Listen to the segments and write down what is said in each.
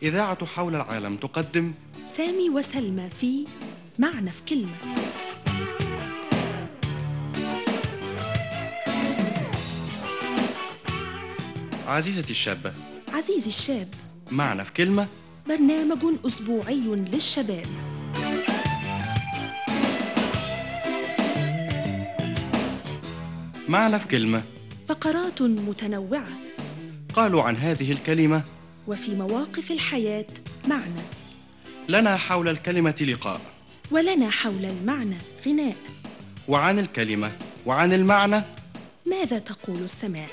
إذاعة حول العالم تقدم سامي وسلمى في معنى في كلمة. عزيزتي الشابة، عزيزي الشاب، معنى في كلمة، برنامج أسبوعي للشباب. معنى في كلمة، فقرات متنوعة، قالوا عن هذه الكلمة وفي مواقف الحياة معنى، لنا حول الكلمة لقاء، ولنا حول المعنى غناء، وعن الكلمة وعن المعنى ماذا تقول السماء؟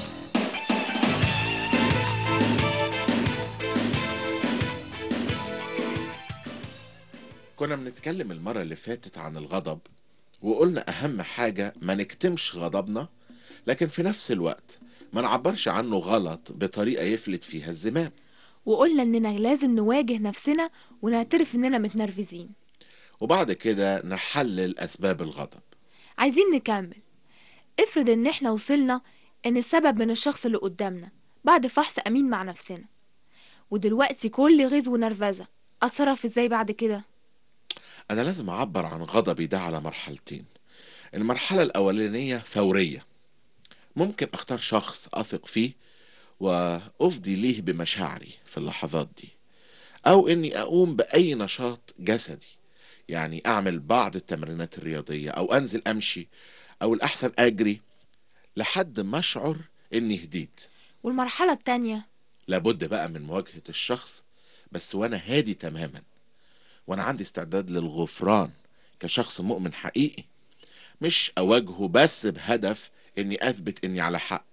كنا بنتكلم المرة اللي فاتت عن الغضب، وقلنا أهم حاجة ما نكتمش غضبنا، لكن في نفس الوقت ما نعبرش عنه غلط بطريقة يفلت فيها الزمام. وقلنا إننا لازم نواجه نفسنا ونعترف إننا متنرفزين. وبعد كده نحلل أسباب الغضب. عايزين نكمل. افرض إن إحنا وصلنا إن السبب من الشخص اللي قدامنا بعد فحص أمين مع نفسنا، ودلوقتي كل غيظ ونرفزة، أتصرف إزاي بعد كده؟ أنا لازم أعبر عن غضبي ده على مرحلتين. المرحلة الأولانية فورية، ممكن أختار شخص أثق فيه وأفضي ليه بمشاعري في اللحظات دي، أو إني أقوم بأي نشاط جسدي، يعني أعمل بعض التمرينات الرياضية أو أنزل أمشي، أو الأحسن أجري لحد ما أشعر إني هديت. والمرحلة التانية؟ لابد بقى من مواجهة الشخص، بس وأنا هادي تماما، وأنا عندي استعداد للغفران كشخص مؤمن حقيقي، مش أواجهه بس بهدف إني أثبت إني على حق.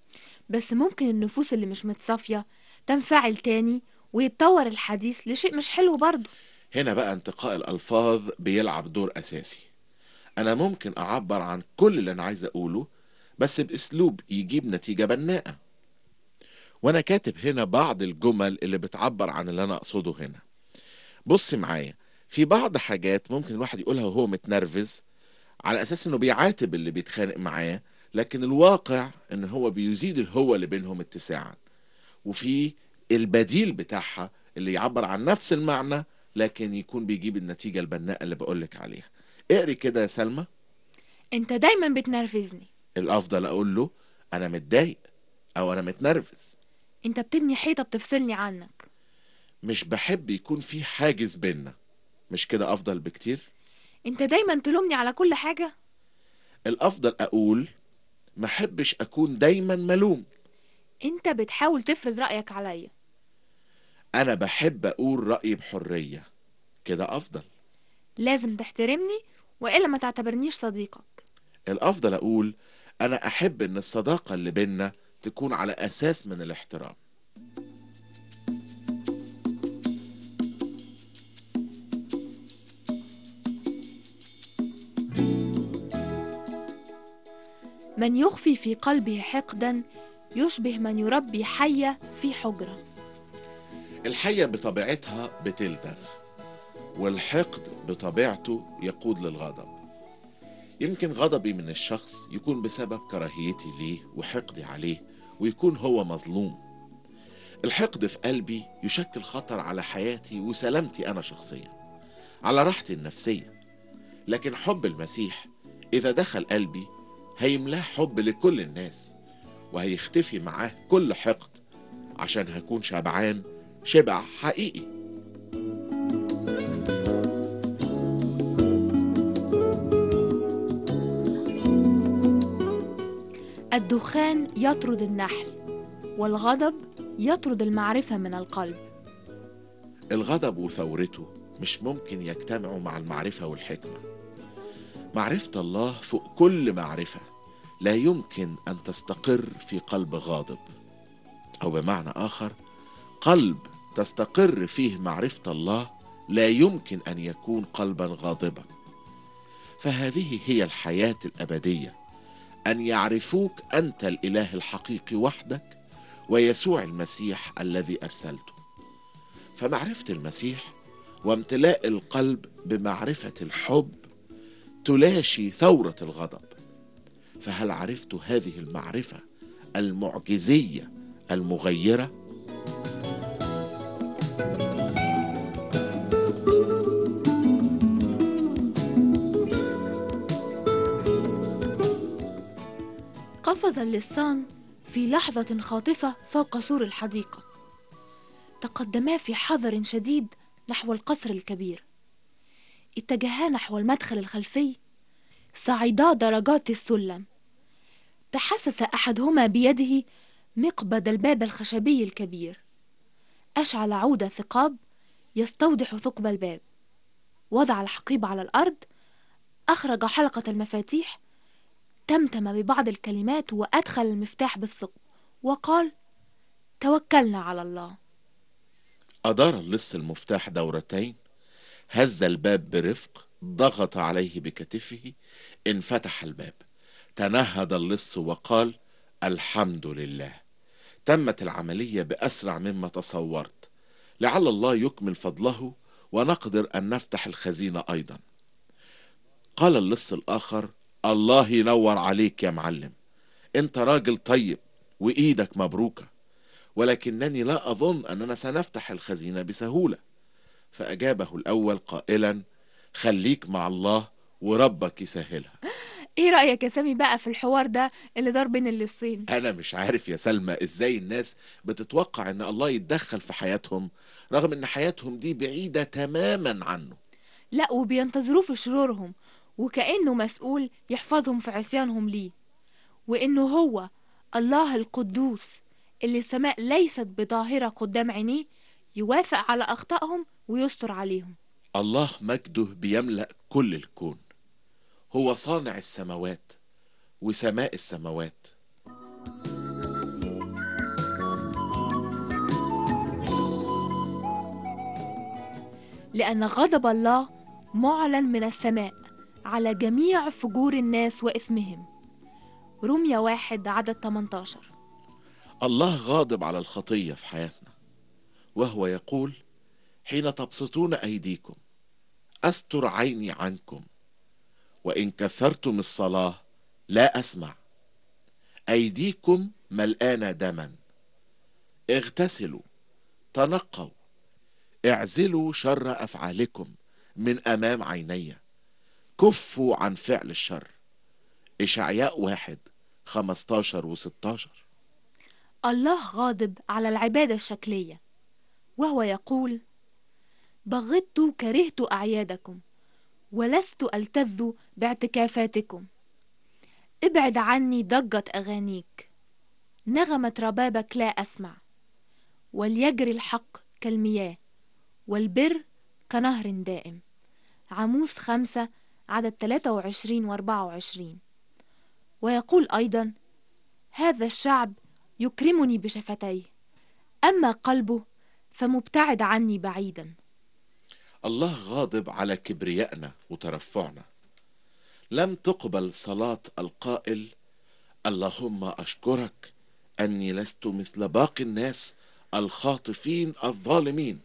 بس ممكن النفوس اللي مش متصافية تنفعل تاني ويتطور الحديث لشيء مش حلو برضه. هنا بقى انتقاء الألفاظ بيلعب دور أساسي. أنا ممكن أعبر عن كل اللي أنا عايز أقوله بس بأسلوب يجيب نتيجة بناءة، وأنا كاتب هنا بعض الجمل اللي بتعبر عن اللي أنا أقصده هنا. بص معايا، في بعض حاجات ممكن الواحد يقولها وهو متنرفز على أساس إنه بيعاتب اللي بيتخانق معاه، لكن الواقع إن هو بيزيد الهوة اللي بينهم اتساعا. وفي البديل بتاعها اللي يعبر عن نفس المعنى لكن يكون بيجيب النتيجة البناءة اللي بقولك عليها. اقري كده يا سلمى. انت دايما بتنرفزني. الأفضل أقول له أنا متضايق أو أنا متنرفز. انت بتبني حيطة بتفصلني عنك. مش بحب يكون في حاجز بينا، مش كده أفضل بكتير؟ انت دايما تلومني على كل حاجة. الأفضل أقول ما حبش أكون دايما ملوم. انت بتحاول تفرض رأيك عليا. أنا بحب أقول رأيي بحرية، كده أفضل. لازم تحترمني وإلا ما تعتبرنيش صديقك. الأفضل أقول أنا أحب إن الصداقة اللي بينا تكون على أساس من الاحترام. من يخفي في قلبه حقدا يشبه من يربي حية في حجرة. الحية بطبيعتها بتلدغ، والحقد بطبيعته يقود للغضب. يمكن غضبي من الشخص يكون بسبب كراهيتي ليه وحقدي عليه، ويكون هو مظلوم. الحقد في قلبي يشكل خطر على حياتي وسلامتي أنا شخصيا، على راحتي النفسية. لكن حب المسيح إذا دخل قلبي هيملاه حب لكل الناس، وهيختفي معاه كل حقد، عشان هكون شبعان شبع حقيقي. الدخان يطرد النحل، والغضب يطرد المعرفة من القلب. الغضب وثورته مش ممكن يجتمعوا مع المعرفة والحكمة. معرفة الله فوق كل معرفة، لا يمكن أن تستقر في قلب غاضب، أو بمعنى آخر قلب تستقر فيه معرفة الله لا يمكن أن يكون قلبا غاضبا. فهذه هي الحياة الأبدية، أن يعرفوك أنت الإله الحقيقي وحدك، ويسوع المسيح الذي أرسلته. فمعرفة المسيح وامتلاء القلب بمعرفة الحب تلاشي ثورة الغضب. فهل عرفت هذه المعرفة المعجزية المغيرة؟ قفز اللصان في لحظة خاطفة فوق سور الحديقة. تقدما في حذر شديد نحو القصر الكبير. اتجها نحو المدخل الخلفي، صعدا درجات السلم. تحسس أحدهما بيده مقبض الباب الخشبي الكبير. أشعل عود ثقاب يستوضح ثقب الباب. وضع الحقيبة على الأرض، أخرج حلقة المفاتيح، تمتم ببعض الكلمات وأدخل المفتاح بالثقب وقال: توكلنا على الله. أدار اللص المفتاح دورتين، هز الباب برفق، ضغط عليه بكتفه، انفتح الباب. تنهد اللص وقال: الحمد لله، تمت العملية بأسرع مما تصورت، لعل الله يكمل فضله ونقدر أن نفتح الخزينة أيضا. قال اللص الآخر: الله ينور عليك يا معلم، انت راجل طيب وإيدك مبروكة، ولكنني لا أظن أننا سنفتح الخزينة بسهولة. فأجابه الأول قائلا: خليك مع الله وربك يسهلها. ايه رأيك يا سامي بقى في الحوار ده اللي دار بين اللصين؟ أنا مش عارف يا سلمى إزاي الناس بتتوقع أن الله يتدخل في حياتهم رغم أن حياتهم دي بعيدة تماما عنه. لا، وبينتظروه في شرورهم، وكأنه مسؤول يحفظهم في عصيانهم ليه، وإنه هو الله القدوس اللي السماء ليست بظاهرة قدام عينيه، يوافق على أخطائهم ويستر عليهم. الله مجده بيملأ كل الكون، هو صانع السماوات وسماء السماوات. لأن غضب الله معلن من السماء على جميع فجور الناس وإثمهم. رمية 1 عدد 18. الله غاضب على الخطية في حياتنا، وهو يقول: حين تبسطون أيديكم أستر عيني عنكم، وإن كثرتم الصلاة لا أسمع. أيديكم ملآنة دما، اغتسلوا، تنقوا، اعزلوا شر أفعالكم من أمام عيني، كفوا عن فعل الشر. إشعياء 1 15 و16. الله غاضب على العبادة الشكلية، وهو يقول: بغضت كرهت أعيادكم، ولست ألتذ باعتكافاتكم. ابعد عني ضجة أغانيك، نغمة ربابك لا أسمع. وليجري الحق كالمياه، والبر كنهر دائم. عاموس 5 عدد 23 و24. ويقول أيضا: هذا الشعب يكرمني بشفتيه، أما قلبه فمبتعد عني بعيدا. الله غاضب على كبريائنا وترفعنا. لم تقبل صلاة القائل: اللهم أشكرك أني لست مثل باقي الناس الخاطفين الظالمين.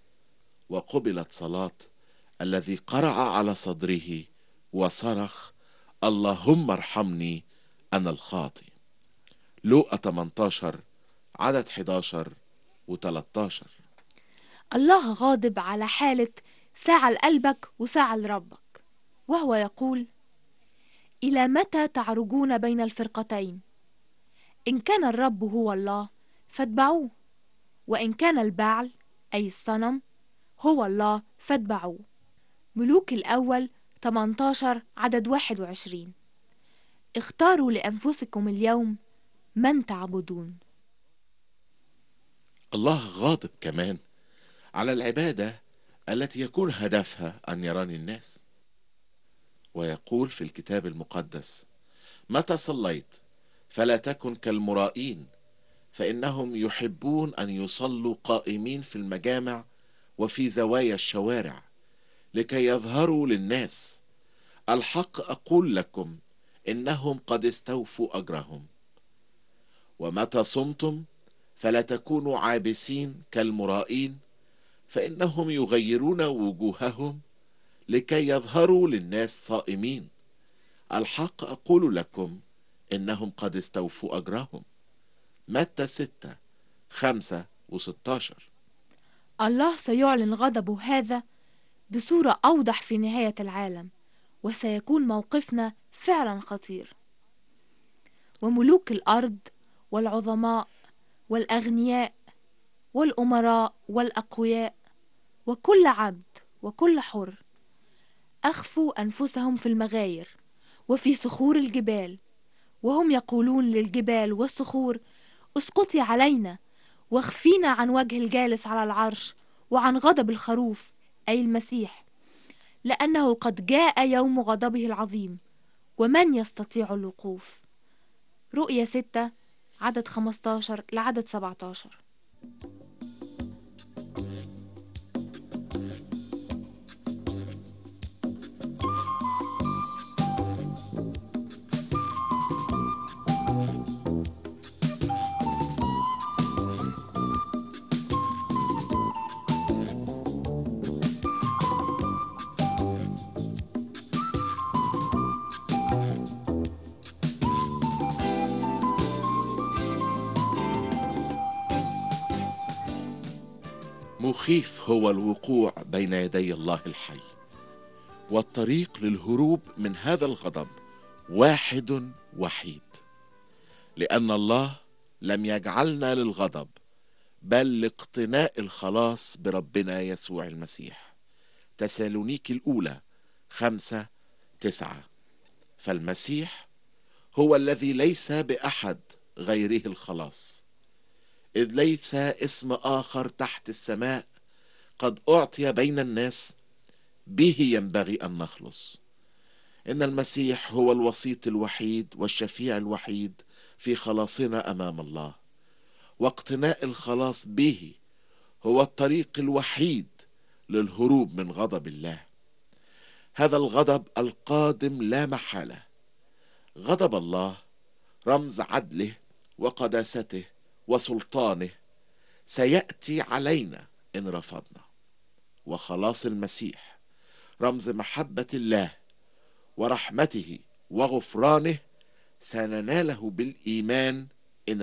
وقبلت صلاة الذي قرع على صدره وصرخ: اللهم ارحمني أنا الخاطئ. لوقا 18 عدد 11 و13. الله غاضب على حالة ساعة لقلبك وساعة لربك، وهو يقول: إلى متى تعرجون بين الفرقتين؟ إن كان الرب هو الله فاتبعوه، وإن كان البعل أي الصنم هو الله فاتبعوه. ملوك الأول 18 عدد 21. اختاروا لأنفسكم اليوم من تعبدون. الله غاضب كمان على العبادة التي يكون هدفها أن يراني الناس، ويقول في الكتاب المقدس: متى صليت فلا تكن كالمرائين، فإنهم يحبون أن يصلوا قائمين في المجامع وفي زوايا الشوارع لكي يظهروا للناس. الحق أقول لكم إنهم قد استوفوا أجرهم. ومتى صمتم فلا تكونوا عابسين كالمرائين، فإنهم يغيرون وجوههم لكي يظهروا للناس صائمين. الحق أقول لكم إنهم قد استوفوا أجرهم. متى 6 5 و16. الله سيعلن غضبه هذا بصورة أوضح في نهاية العالم، وسيكون موقفنا فعلا خطير. وملوك الأرض والعظماء والأغنياء والأمراء والأقوياء وكل عبد وكل حر أخفوا أنفسهم في المغاير وفي صخور الجبال، وهم يقولون للجبال والصخور: اسقطي علينا واخفينا عن وجه الجالس على العرش وعن غضب الخروف، أي المسيح، لأنه قد جاء يوم غضبه العظيم، ومن يستطيع الوقوف. رؤيا 6 عدد 15 لعدد 17. مخيف هو الوقوع بين يدي الله الحي، والطريق للهروب من هذا الغضب واحد وحيد، لأن الله لم يجعلنا للغضب بل لاقتناء الخلاص بربنا يسوع المسيح. تسالونيك الأولى 5:9. فالمسيح هو الذي ليس بأحد غيره الخلاص، إذ ليس اسم آخر تحت السماء قد أعطي بين الناس به ينبغي أن نخلص. إن المسيح هو الوسيط الوحيد والشفيع الوحيد في خلاصنا أمام الله، واقتناء الخلاص به هو الطريق الوحيد للهروب من غضب الله، هذا الغضب القادم لا محالة. غضب الله رمز عدله وقداسته وسلطانه سيأتي علينا إن رفضنا، وخلاص المسيح رمز محبة الله ورحمته وغفرانه سنناله بالإيمان إن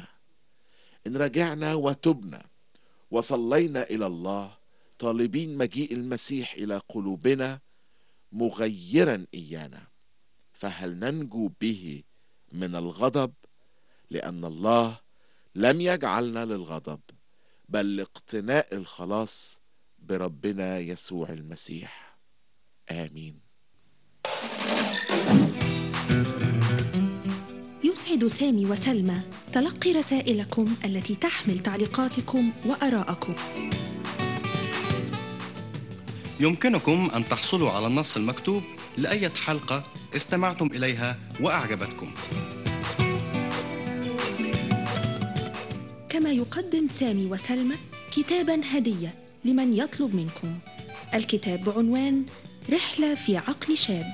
رجعنا وتبنا وصلينا إلى الله طالبين مجيء المسيح إلى قلوبنا مغيرا إيانا. فهل ننجو به من الغضب؟ لأن الله لم يجعلنا للغضب بل لاقتناء الخلاص بربنا يسوع المسيح. آمين. يسعد سامي وسلمى تلقي رسائلكم التي تحمل تعليقاتكم وآراءكم. يمكنكم أن تحصلوا على النص المكتوب لأي حلقة استمعتم إليها وأعجبتكم. كما يقدم سامي وسلمى كتاباً هدية لمن يطلب منكم. الكتاب بعنوان رحلة في عقل شاب.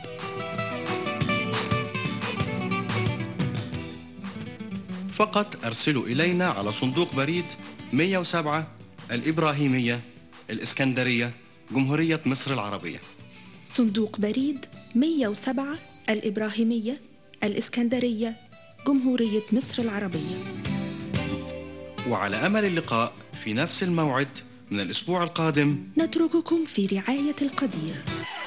فقط أرسلوا إلينا على صندوق بريد 107 الإبراهيمية، الإسكندرية، جمهورية مصر العربية. صندوق بريد 107 الإبراهيمية، الإسكندرية، جمهورية مصر العربية. وعلى أمل اللقاء في نفس الموعد من الأسبوع القادم. نترككم في رعاية القدير.